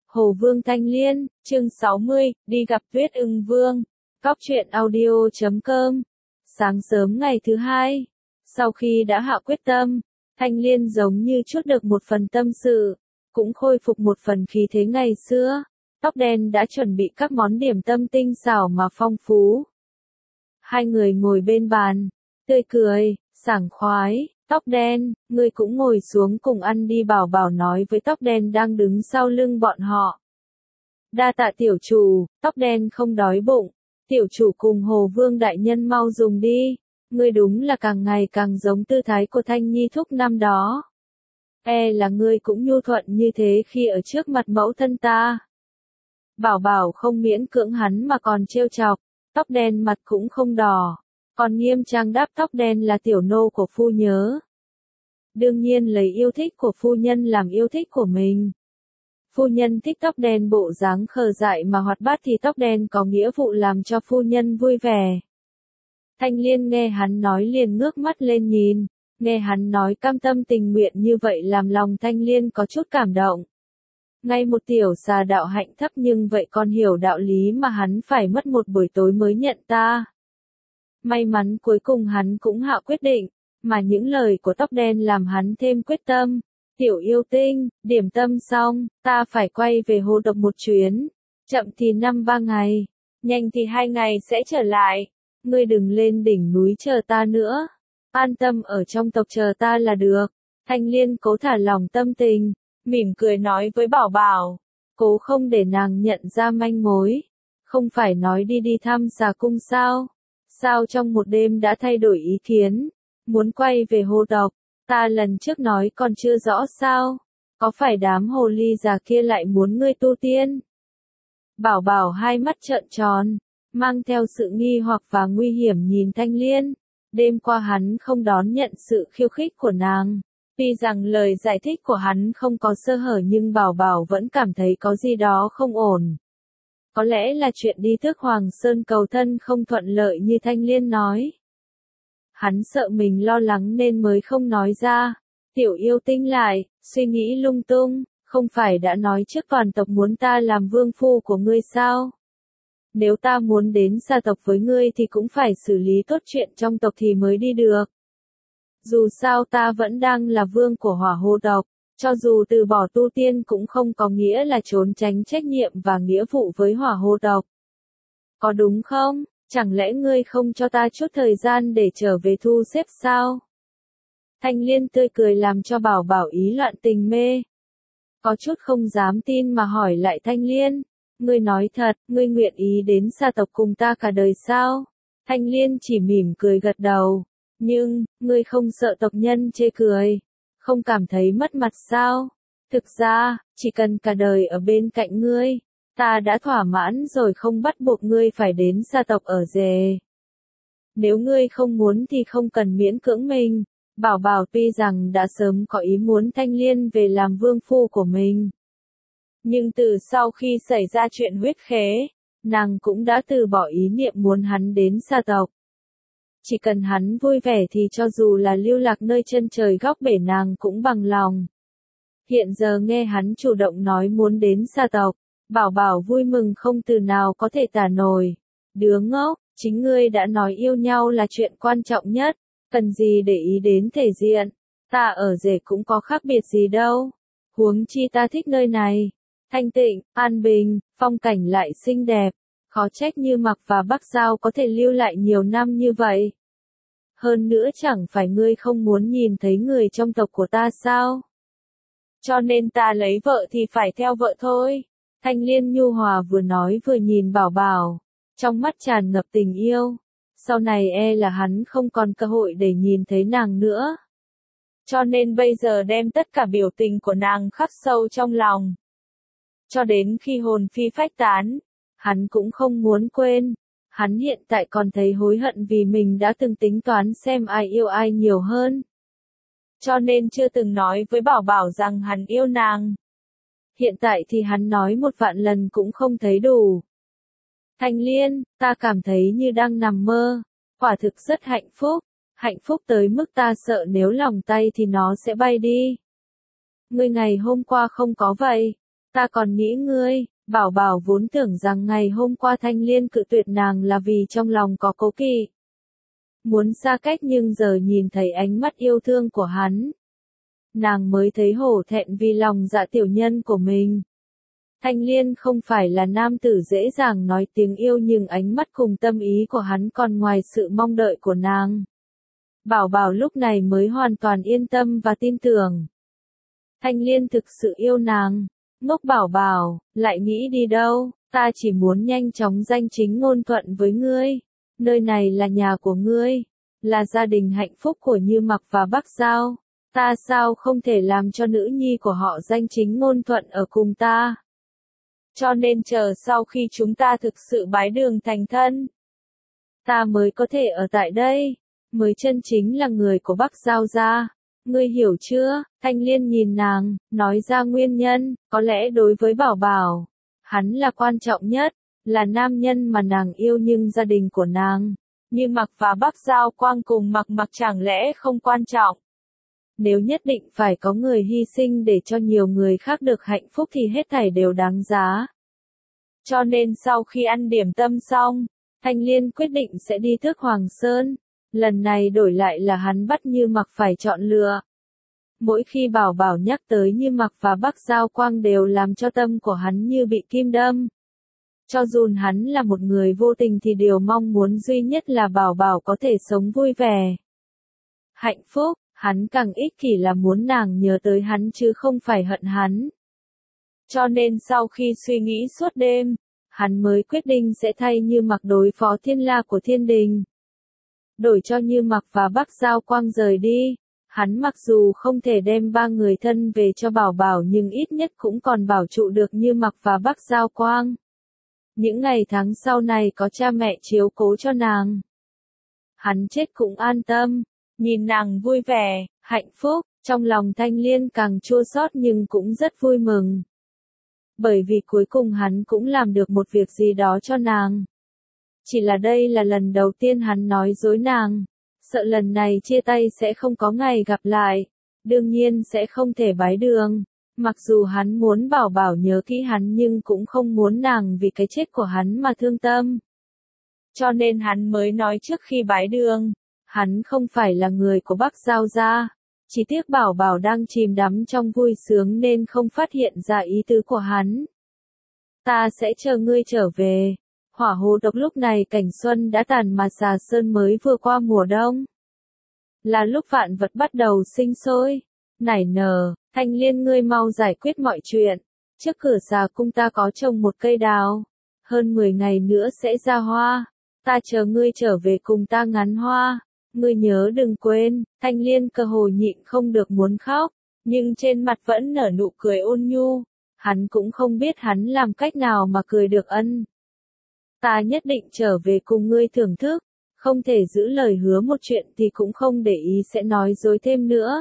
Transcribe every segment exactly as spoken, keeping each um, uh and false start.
Hồ Vương Thanh Liên, chương sáu mươi, đi gặp Tuyết Ưng Vương. Cóc truyện audio chấm com. Sáng sớm ngày thứ hai, sau khi đã hạ quyết tâm, Thanh Liên giống như trút được một phần tâm sự, cũng khôi phục một phần khí thế ngày xưa. Tóc đen đã chuẩn bị các món điểm tâm tinh xảo mà phong phú. Hai người ngồi bên bàn, tươi cười, sảng khoái. Tóc đen, ngươi cũng ngồi xuống cùng ăn đi, Bảo Bảo nói với tóc đen đang đứng sau lưng bọn họ. Đa tạ tiểu chủ, tóc đen không đói bụng, tiểu chủ cùng Hồ Vương đại nhân mau dùng đi, ngươi đúng là càng ngày càng giống tư thái của Thanh Nhi thúc năm đó. E là ngươi cũng nhu thuận như thế khi ở trước mặt mẫu thân ta. Bảo Bảo không miễn cưỡng hắn mà còn trêu chọc, tóc đen mặt cũng không đỏ. Còn nghiêm trang đáp tóc đen là tiểu nô của phu nhớ. Đương nhiên lấy yêu thích của phu nhân làm yêu thích của mình. Phu nhân thích tóc đen bộ dáng khờ dại mà hoạt bát thì tóc đen có nghĩa vụ làm cho phu nhân vui vẻ. Thanh Liên nghe hắn nói liền ngước mắt lên nhìn, nghe hắn nói cam tâm tình nguyện như vậy làm lòng Thanh Liên có chút cảm động. Ngay một tiểu xà đạo hạnh thấp nhưng vậy còn hiểu đạo lý mà hắn phải mất một buổi tối mới nhận ta. May mắn cuối cùng hắn cũng hạ quyết định, mà những lời của tóc đen làm hắn thêm quyết tâm. Tiểu yêu tinh, điểm tâm xong, ta phải quay về Hồ Độc một chuyến. Chậm thì năm ba ngày, nhanh thì hai ngày sẽ trở lại. Ngươi đừng lên đỉnh núi chờ ta nữa. An tâm ở trong tộc chờ ta là được. Thanh Liên cố thả lòng tâm tình, mỉm cười nói với Bảo Bảo. Cố không để nàng nhận ra manh mối. Không phải nói đi đi thăm xà cung sao? Sao trong một đêm đã thay đổi ý kiến, muốn quay về Hồ Độc, ta lần trước nói còn chưa rõ sao, có phải đám hồ ly già kia lại muốn ngươi tu tiên? Bảo Bảo hai mắt trợn tròn, mang theo sự nghi hoặc và nguy hiểm nhìn Thanh Liên, đêm qua hắn không đón nhận sự khiêu khích của nàng, tuy rằng lời giải thích của hắn không có sơ hở nhưng Bảo Bảo vẫn cảm thấy có gì đó không ổn. Có lẽ là chuyện đi Tước Hoàng Sơn cầu thân không thuận lợi như Thanh Liên nói. Hắn sợ mình lo lắng nên mới không nói ra. Tiểu yêu tinh lại, suy nghĩ lung tung, không phải đã nói trước toàn tộc muốn ta làm vương phu của ngươi sao? Nếu ta muốn đến gia tộc với ngươi thì cũng phải xử lý tốt chuyện trong tộc thì mới đi được. Dù sao ta vẫn đang là vương của Hỏa Hồ Tộc. Cho dù từ bỏ tu tiên cũng không có nghĩa là trốn tránh trách nhiệm và nghĩa vụ với Hỏa Hồ Tộc. Có đúng không? Chẳng lẽ ngươi không cho ta chút thời gian để trở về thu xếp sao? Thanh Liên tươi cười làm cho Bảo Bảo ý loạn tình mê. Có chút không dám tin mà hỏi lại Thanh Liên. Ngươi nói thật, ngươi nguyện ý đến gia tộc cùng ta cả đời sao? Thanh Liên chỉ mỉm cười gật đầu. Nhưng, ngươi không sợ tộc nhân chê cười? Không cảm thấy mất mặt sao? Thực ra, chỉ cần cả đời ở bên cạnh ngươi, ta đã thỏa mãn rồi, không bắt buộc ngươi phải đến gia tộc ở rể. Nếu ngươi không muốn thì không cần miễn cưỡng mình. Bảo Bảo tuy rằng đã sớm có ý muốn Thanh Liên về làm vương phu của mình. Nhưng từ sau khi xảy ra chuyện huyết khế, nàng cũng đã từ bỏ ý niệm muốn hắn đến gia tộc. Chỉ cần hắn vui vẻ thì cho dù là lưu lạc nơi chân trời góc bể nàng cũng bằng lòng. Hiện giờ nghe hắn chủ động nói muốn đến gia tộc, Bảo Bảo vui mừng không từ nào có thể tả nổi. Đứa ngốc, chính ngươi đã nói yêu nhau là chuyện quan trọng nhất, cần gì để ý đến thể diện, ta ở rể cũng có khác biệt gì đâu. Huống chi ta thích nơi này, thanh tịnh, an bình, phong cảnh lại xinh đẹp, khó trách Như Mặc và Bắc Giao có thể lưu lại nhiều năm như vậy. Hơn nữa chẳng phải ngươi không muốn nhìn thấy người trong tộc của ta sao? Cho nên ta lấy vợ thì phải theo vợ thôi. Thanh Liên nhu hòa vừa nói vừa nhìn Bảo Bảo, trong mắt tràn ngập tình yêu. Sau này e là hắn không còn cơ hội để nhìn thấy nàng nữa. Cho nên bây giờ đem tất cả biểu tình của nàng khắc sâu trong lòng. Cho đến khi hồn phi phách tán, hắn cũng không muốn quên. Hắn hiện tại còn thấy hối hận vì mình đã từng tính toán xem ai yêu ai nhiều hơn. Cho nên chưa từng nói với Bảo Bảo rằng hắn yêu nàng. Hiện tại thì hắn nói một vạn lần cũng không thấy đủ. Thanh Liên, ta cảm thấy như đang nằm mơ. Quả thực rất hạnh phúc. Hạnh phúc tới mức ta sợ nếu lòng tay thì nó sẽ bay đi. Ngươi ngày hôm qua không có vậy. Ta còn nghĩ ngươi, Bảo Bảo vốn tưởng rằng ngày hôm qua Thanh Liên cự tuyệt nàng là vì trong lòng có cố kỵ. Muốn xa cách nhưng giờ nhìn thấy ánh mắt yêu thương của hắn. Nàng mới thấy hổ thẹn vì lòng dạ tiểu nhân của mình. Thanh Liên không phải là nam tử dễ dàng nói tiếng yêu nhưng ánh mắt cùng tâm ý của hắn còn ngoài sự mong đợi của nàng. Bảo Bảo lúc này mới hoàn toàn yên tâm và tin tưởng. Thanh Liên thực sự yêu nàng. Ngốc Bảo Bảo, lại nghĩ đi đâu, ta chỉ muốn nhanh chóng danh chính ngôn thuận với ngươi. Nơi này là nhà của ngươi, là gia đình hạnh phúc của Như Mặc và Bắc Giao. Ta sao không thể làm cho nữ nhi của họ danh chính ngôn thuận ở cùng ta? Cho nên chờ sau khi chúng ta thực sự bái đường thành thân, ta mới có thể ở tại đây, mới chân chính là người của Bắc Giao gia. Ngươi hiểu chưa? Thanh Liên nhìn nàng, nói ra nguyên nhân, có lẽ đối với Bảo Bảo, hắn là quan trọng nhất, là nam nhân mà nàng yêu nhưng gia đình của nàng, Như Mặc và Bắc Giao Quang cùng Mặc Mặc chẳng lẽ không quan trọng? Nếu nhất định phải có người hy sinh để cho nhiều người khác được hạnh phúc thì hết thảy đều đáng giá. Cho nên sau khi ăn điểm tâm xong, Thanh Liên quyết định sẽ đi Tước Hoàng Sơn. Lần này đổi lại là hắn bắt Như Mặc phải chọn lựa. Mỗi khi Bảo Bảo nhắc tới Như Mặc và Bắc Giao Quang đều làm cho tâm của hắn như bị kim đâm. Cho dù hắn là một người vô tình thì điều mong muốn duy nhất là Bảo Bảo có thể sống vui vẻ, hạnh phúc. Hắn càng ích kỷ là muốn nàng nhớ tới hắn chứ không phải hận hắn. Cho nên sau khi suy nghĩ suốt đêm, hắn mới quyết định sẽ thay Như Mặc đối phó Thiên La của Thiên Đình. Đổi cho Như Mặc và Bắc Giao Quang rời đi, hắn mặc dù không thể đem ba người thân về cho Bảo Bảo nhưng ít nhất cũng còn bảo trụ được Như Mặc và Bắc Giao Quang. Những ngày tháng sau này có cha mẹ chiếu cố cho nàng, hắn chết cũng an tâm. Nhìn nàng vui vẻ, hạnh phúc, trong lòng Thanh Liên càng chua xót nhưng cũng rất vui mừng. Bởi vì cuối cùng hắn cũng làm được một việc gì đó cho nàng. Chỉ là đây là lần đầu tiên hắn nói dối nàng, sợ lần này chia tay sẽ không có ngày gặp lại, đương nhiên sẽ không thể bái đường. Mặc dù hắn muốn Bảo Bảo nhớ kỹ hắn nhưng cũng không muốn nàng vì cái chết của hắn mà thương tâm. Cho nên hắn mới nói trước khi bái đường. Hắn không phải là người của Bắc Giao gia, chỉ tiếc Bảo Bảo đang chìm đắm trong vui sướng nên không phát hiện ra ý tứ của hắn. Ta sẽ chờ ngươi trở về. Hỏa hồ độc lúc này cảnh xuân đã tàn mà Xà Sơn mới vừa qua mùa đông. Là lúc vạn vật bắt đầu sinh sôi, nảy nở. Thanh Liên ngươi mau giải quyết mọi chuyện. Trước cửa Xà cung ta có trồng một cây đào, hơn mười ngày nữa sẽ ra hoa. Ta chờ ngươi trở về cùng ta ngắm hoa. Ngươi nhớ đừng quên. Thanh Liên cơ hồ nhịn không được muốn khóc, nhưng trên mặt vẫn nở nụ cười ôn nhu. Hắn cũng không biết hắn làm cách nào mà cười được ân. Ta nhất định trở về cùng ngươi thưởng thức, không thể giữ lời hứa một chuyện thì cũng không để ý sẽ nói dối thêm nữa.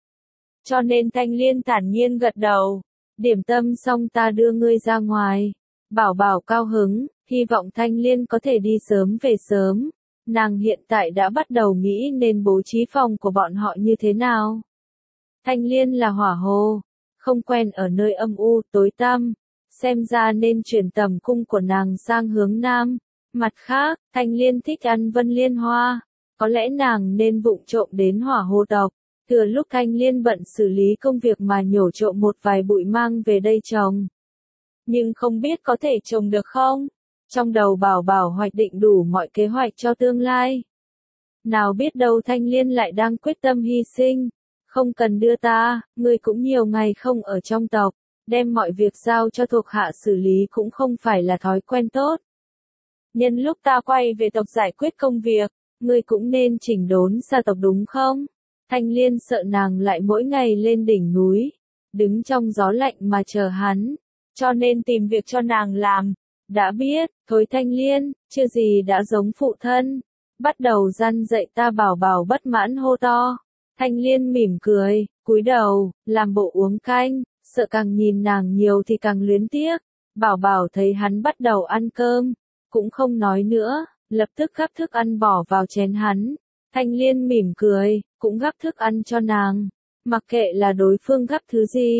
Cho nên Thanh Liên thản nhiên gật đầu. Điểm tâm xong ta đưa ngươi ra ngoài. Bảo Bảo cao hứng, hy vọng Thanh Liên có thể đi sớm về sớm. Nàng hiện tại đã bắt đầu nghĩ nên bố trí phòng của bọn họ như thế nào. Thanh Liên là hỏa hồ, không quen ở nơi âm u, tối tăm, xem ra nên chuyển tầm cung của nàng sang hướng nam. Mặt khác, Thanh Liên thích ăn vân liên hoa, có lẽ nàng nên vụng trộm đến hỏa hồ tộc, thừa lúc Thanh Liên bận xử lý công việc mà nhổ trộm một vài bụi mang về đây trồng. Nhưng không biết có thể trồng được không? Trong đầu Bảo Bảo hoạch định đủ mọi kế hoạch cho tương lai. Nào biết đâu Thanh Liên lại đang quyết tâm hy sinh. Không cần đưa ta, ngươi cũng nhiều ngày không ở trong tộc, đem mọi việc giao cho thuộc hạ xử lý cũng không phải là thói quen tốt. Nhân lúc ta quay về tộc giải quyết công việc, ngươi cũng nên chỉnh đốn gia tộc đúng không? Thanh Liên sợ nàng lại mỗi ngày lên đỉnh núi, đứng trong gió lạnh mà chờ hắn, cho nên tìm việc cho nàng làm. Đã biết, thôi Thanh Liên, chưa gì đã giống phụ thân. Bắt đầu răn dạy ta. Bảo Bảo bất mãn hô to. Thanh Liên mỉm cười, cúi đầu, làm bộ uống canh, sợ càng nhìn nàng nhiều thì càng luyến tiếc. Bảo Bảo thấy hắn bắt đầu ăn cơm, cũng không nói nữa, lập tức gắp thức ăn bỏ vào chén hắn. Thanh Liên mỉm cười, cũng gắp thức ăn cho nàng. Mặc kệ là đối phương gắp thứ gì,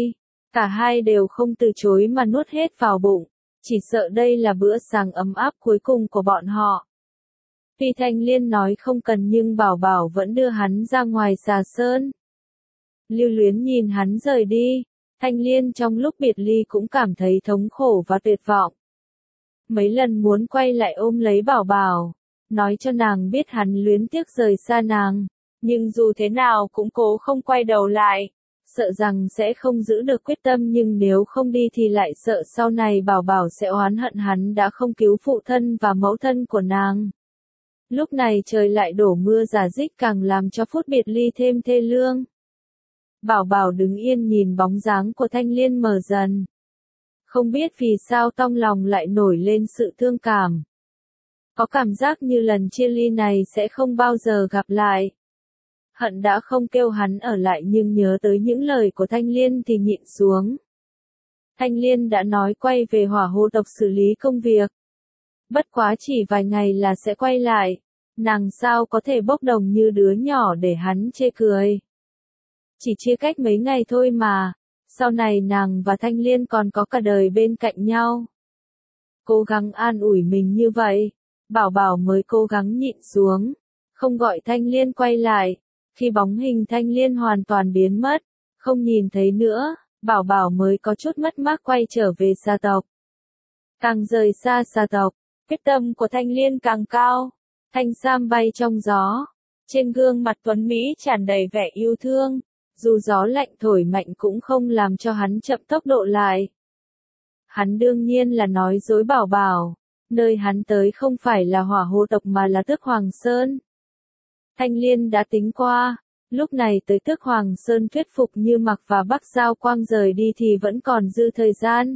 Cả hai đều không từ chối mà nuốt hết vào bụng, chỉ sợ đây là bữa sáng ấm áp cuối cùng của bọn họ. Tuy Thanh Liên nói không cần nhưng Bảo Bảo vẫn đưa hắn ra ngoài xà sơn. Lưu Luyến nhìn hắn rời đi, Thanh Liên trong lúc biệt ly cũng cảm thấy thống khổ và tuyệt vọng. Mấy lần muốn quay lại ôm lấy Bảo Bảo, nói cho nàng biết hắn luyến tiếc rời xa nàng, nhưng dù thế nào cũng cố không quay đầu lại, sợ rằng sẽ không giữ được quyết tâm, nhưng nếu không đi thì lại sợ sau này Bảo Bảo sẽ oán hận hắn đã không cứu phụ thân và mẫu thân của nàng. Lúc này trời lại đổ mưa rả rích càng làm cho phút biệt ly thêm thê lương. Bảo Bảo đứng yên nhìn bóng dáng của Thanh Liên mờ dần. Không biết vì sao trong lòng lại nổi lên sự thương cảm. Có cảm giác như lần chia ly này sẽ không bao giờ gặp lại. Hận đã không kêu hắn ở lại nhưng nhớ tới những lời của Thanh Liên thì nhịn xuống. Thanh Liên đã nói quay về Hỏa Hồ tộc xử lý công việc. Bất quá chỉ vài ngày là sẽ quay lại, nàng sao có thể bốc đồng như đứa nhỏ để hắn chê cười. Chỉ chia cách mấy ngày thôi mà, sau này nàng và Thanh Liên còn có cả đời bên cạnh nhau. Cố gắng an ủi mình như vậy, Bảo Bảo mới cố gắng nhịn xuống, không gọi Thanh Liên quay lại. Khi bóng hình Thanh Liên hoàn toàn biến mất, không nhìn thấy nữa, Bảo Bảo mới có chút mất mát quay trở về gia tộc. Càng rời xa gia tộc, quyết tâm của Thanh Liên càng cao. Thanh sam bay trong gió, trên gương mặt tuấn Mỹ tràn đầy vẻ yêu thương, dù gió lạnh thổi mạnh cũng không làm cho hắn chậm tốc độ lại. Hắn đương nhiên là nói dối Bảo Bảo, nơi hắn tới không phải là Hỏa Hồ tộc mà là Tước Hoàng Sơn. Thanh Liên đã tính qua, lúc này tới Tước Hoàng Sơn thuyết phục Như Mặc và Bắc Giao Quang rời đi thì vẫn còn dư thời gian.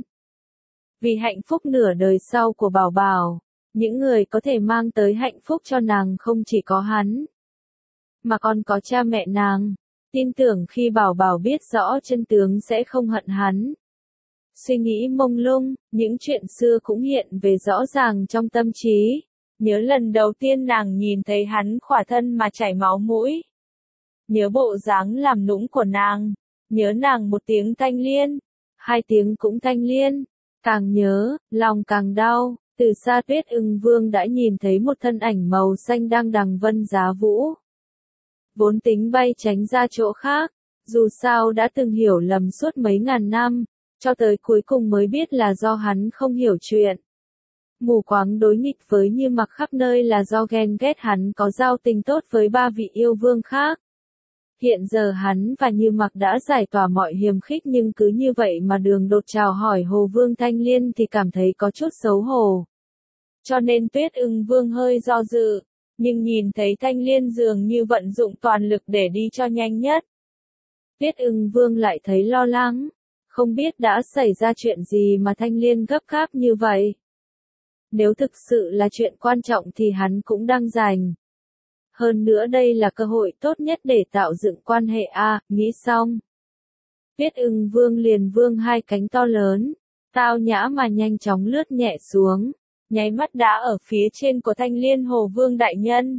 Vì hạnh phúc nửa đời sau của Bảo Bảo, những người có thể mang tới hạnh phúc cho nàng không chỉ có hắn, mà còn có cha mẹ nàng. Tin tưởng khi Bảo Bảo biết rõ chân tướng sẽ không hận hắn. Suy nghĩ mông lung, những chuyện xưa cũng hiện về rõ ràng trong tâm trí. Nhớ lần đầu tiên nàng nhìn thấy hắn khỏa thân mà chảy máu mũi. Nhớ bộ dáng làm nũng của nàng. Nhớ nàng một tiếng Thanh Liên. Hai tiếng cũng Thanh Liên. Càng nhớ, lòng càng đau. Từ xa Tuyết Ưng Vương đã nhìn thấy một thân ảnh màu xanh đang đằng vân giá vũ. Vốn tính bay tránh ra chỗ khác. Dù sao đã từng hiểu lầm suốt mấy ngàn năm. Cho tới cuối cùng mới biết là do hắn không hiểu chuyện. Mù quáng đối nghịch với Như Mặc khắp nơi là do ghen ghét hắn có giao tình tốt với ba vị yêu vương khác. Hiện giờ hắn và Như Mặc đã giải tỏa mọi hiềm khích nhưng cứ như vậy mà đường đột chào hỏi Hồ Vương Thanh Liên thì cảm thấy có chút xấu hổ. Cho nên Tuyết Ưng Vương hơi do dự, nhưng nhìn thấy Thanh Liên dường như vận dụng toàn lực để đi cho nhanh nhất. Tuyết Ưng Vương lại thấy lo lắng, không biết đã xảy ra chuyện gì mà Thanh Liên gấp gáp như vậy. Nếu thực sự là chuyện quan trọng thì hắn cũng đang dành. Hơn nữa đây là cơ hội tốt nhất để tạo dựng quan hệ a, à, nghĩ xong. Tuyết Ưng Vương liền vương hai cánh to lớn, tao nhã mà nhanh chóng lướt nhẹ xuống, nháy mắt đã ở phía trên của Thanh Liên Hồ Vương đại nhân.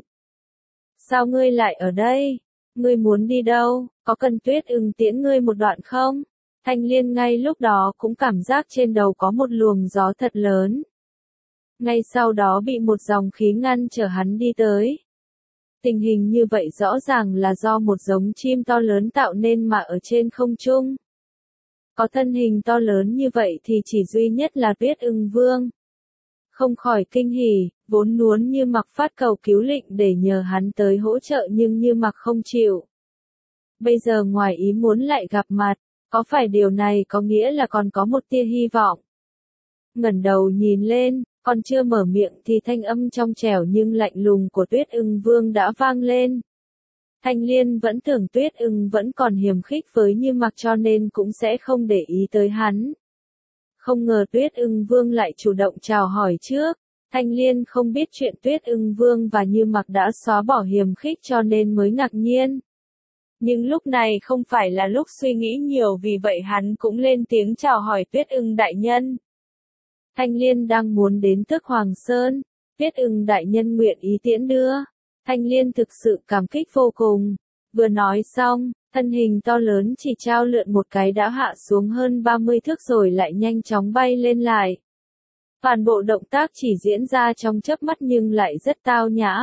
Sao ngươi lại ở đây? Ngươi muốn đi đâu? Có cần Tuyết Ưng tiễn ngươi một đoạn không? Thanh Liên ngay lúc đó cũng cảm giác trên đầu có một luồng gió thật lớn. Ngay sau đó bị một dòng khí ngăn trở hắn đi tới. Tình hình như vậy rõ ràng là do một giống chim to lớn tạo nên mà ở trên không trung. Có thân hình to lớn như vậy thì chỉ duy nhất là Tuyết Ưng Vương. Không khỏi kinh hỉ, vốn muốn Như Mặc phát cầu cứu lệnh để nhờ hắn tới hỗ trợ nhưng Như Mặc không chịu. Bây giờ ngoài ý muốn lại gặp mặt, có phải điều này có nghĩa là còn có một tia hy vọng? Ngẩng đầu nhìn lên, còn chưa mở miệng thì thanh âm trong trẻo nhưng lạnh lùng của Tuyết Ưng Vương đã vang lên. Thanh Liên vẫn tưởng Tuyết Ưng vẫn còn hiềm khích với Như Mặc cho nên cũng sẽ không để ý tới hắn. Không ngờ Tuyết Ưng Vương lại chủ động chào hỏi trước. Thanh Liên không biết chuyện Tuyết Ưng Vương và Như Mặc đã xóa bỏ hiềm khích cho nên mới ngạc nhiên. Nhưng lúc này không phải là lúc suy nghĩ nhiều vì vậy hắn cũng lên tiếng chào hỏi Tuyết Ưng đại nhân. Thanh Liên đang muốn đến Tước Hoàng Sơn, Tuyết Ưng đại nhân nguyện ý tiễn đưa. Thanh Liên thực sự cảm kích vô cùng, Vừa nói xong, thân hình to lớn chỉ trao lượn một cái đã hạ xuống hơn ba mươi thước rồi lại nhanh chóng bay lên lại. Toàn bộ động tác chỉ diễn ra trong chớp mắt nhưng lại rất tao nhã.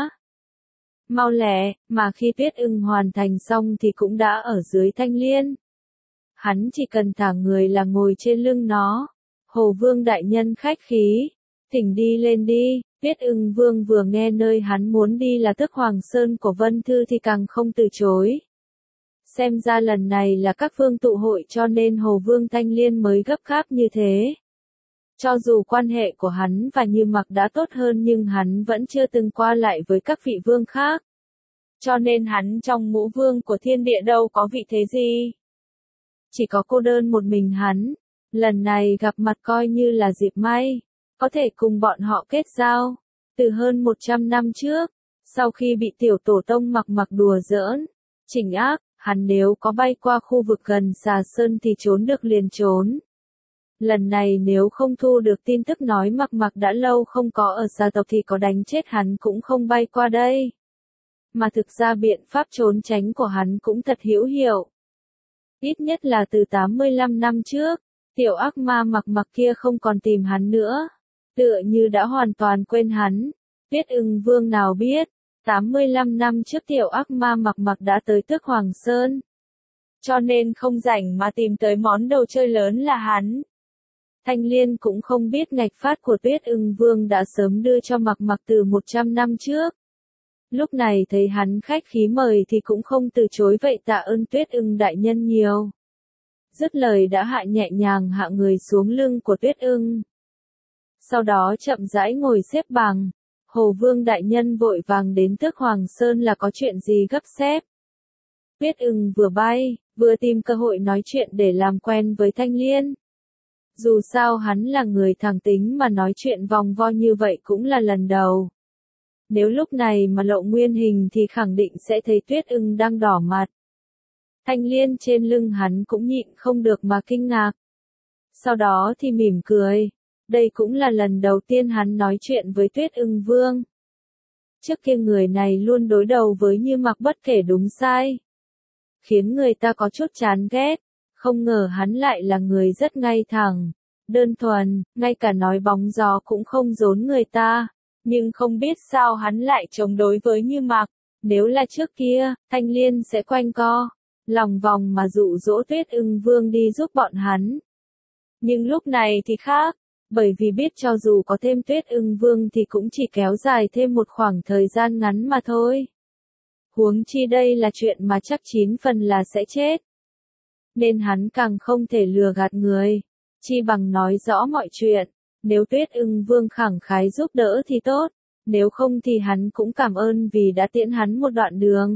Mau lẹ, mà khi Tuyết Ưng hoàn thành xong thì cũng đã ở dưới Thanh Liên. Hắn chỉ cần thả người là ngồi trên lưng nó. Hồ Vương đại nhân khách khí, thỉnh đi lên đi. Tuyết Ưng Vương vừa nghe nơi hắn muốn đi là Tước Hoàng Sơn của Vân Thư thì càng không từ chối. Xem ra lần này là các vương tụ hội cho nên Hồ Vương Thanh Liên mới gấp gáp như thế. Cho dù quan hệ của hắn và Như Mặc đã tốt hơn nhưng hắn vẫn chưa từng qua lại với các vị vương khác. Cho nên hắn trong ngũ vương của thiên địa đâu có vị thế gì. Chỉ có cô đơn một mình hắn. Lần này gặp mặt coi như là dịp may. Có thể cùng bọn họ kết giao. Từ hơn một trăm năm trước, sau khi bị tiểu tổ tông Mặc Mặc đùa giỡn, chỉnh ác, hắn nếu có bay qua khu vực gần Xà Sơn thì trốn được liền trốn. Lần này nếu không thu được tin tức nói Mặc Mặc đã lâu không có ở gia tộc thì có đánh chết hắn cũng không bay qua đây. Mà thực ra biện pháp trốn tránh của hắn cũng thật hữu hiệu. Ít nhất là từ tám mươi lăm năm trước, tiểu ác ma Mặc Mặc kia không còn tìm hắn nữa. Tựa như đã hoàn toàn quên hắn. Tuyết Ưng Vương nào biết, tám mươi lăm năm trước tiểu ác ma Mặc Mặc đã tới Tước Hoàng Sơn. Cho nên không rảnh mà tìm tới món đồ chơi lớn là hắn. Thanh Liên cũng không biết ngạch phát của Tuyết Ưng Vương đã sớm đưa cho Mặc Mặc từ một trăm năm trước. Lúc này thấy hắn khách khí mời thì cũng không từ chối vậy tạ ơn Tuyết Ưng đại nhân nhiều. Dứt lời đã hạ nhẹ nhàng hạ người xuống lưng của Tuyết Ưng. Sau đó chậm rãi ngồi xếp bằng. Hồ Vương đại nhân vội vàng đến Tước Hoàng Sơn là có chuyện gì gấp xếp. Tuyết Ưng vừa bay, vừa tìm cơ hội nói chuyện để làm quen với Thanh Liên. Dù sao hắn là người thẳng tính mà nói chuyện vòng vo như vậy cũng là lần đầu. Nếu lúc này mà lộ nguyên hình thì khẳng định sẽ thấy Tuyết Ưng đang đỏ mặt. Thanh Liên trên lưng hắn cũng nhịn không được mà kinh ngạc. Sau đó thì mỉm cười. Đây cũng là lần đầu tiên hắn nói chuyện với Tuyết Ưng Vương. Trước kia người này luôn đối đầu với Như Mặc bất kể đúng sai. Khiến người ta có chút chán ghét. Không ngờ hắn lại là người rất ngay thẳng, đơn thuần, ngay cả nói bóng gió cũng không dốn người ta. Nhưng không biết sao hắn lại chống đối với Như Mặc. Nếu là trước kia, Thanh Liên sẽ quanh co, lòng vòng mà dụ dỗ Tuyết Ưng Vương đi giúp bọn hắn. Nhưng lúc này thì khác, bởi vì biết cho dù có thêm Tuyết Ưng Vương thì cũng chỉ kéo dài thêm một khoảng thời gian ngắn mà thôi. Huống chi đây là chuyện mà chắc chín phần là sẽ chết. Nên hắn càng không thể lừa gạt người, chi bằng nói rõ mọi chuyện. Nếu Tuyết Ưng Vương khẳng khái giúp đỡ thì tốt, nếu không thì hắn cũng cảm ơn vì đã tiễn hắn một đoạn đường.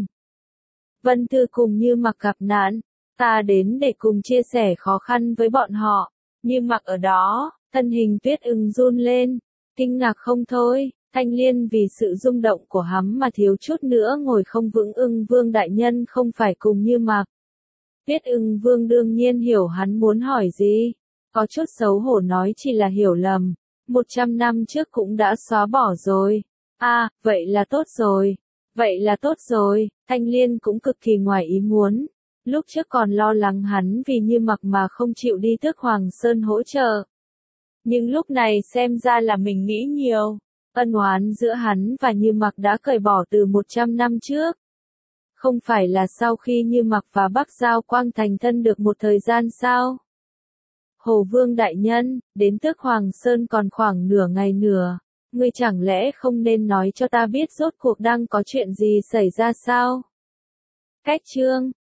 Vân Thư cùng Như Mặc gặp nạn, ta đến để cùng chia sẻ khó khăn với bọn họ. Như Mặc ở đó, thân hình Tuyết Ưng run lên, kinh ngạc không thôi. Thanh Liên vì sự rung động của hắn mà thiếu chút nữa ngồi không vững. Ưng Vương đại nhân không phải cùng Như Mặc. Tuyết Ưng Vương đương nhiên hiểu hắn muốn hỏi gì. Có chút xấu hổ nói chỉ là hiểu lầm. Một trăm năm trước cũng đã xóa bỏ rồi. À, vậy là tốt rồi. Vậy là tốt rồi. Thanh Liên cũng cực kỳ ngoài ý muốn. Lúc trước còn lo lắng hắn vì Như Mặc mà không chịu đi Tước Hoàng Sơn hỗ trợ. Nhưng lúc này xem ra là mình nghĩ nhiều. Ân oán giữa hắn và Như Mặc đã cởi bỏ từ một trăm năm trước. Không phải là sau khi Như Mặc và Bắc Giao Quang thành thân được một thời gian sao? Hồ Vương đại nhân, đến Tước Hoàng Sơn còn khoảng nửa ngày nữa. Ngươi chẳng lẽ không nên nói cho ta biết rốt cuộc đang có chuyện gì xảy ra sao? Cách chương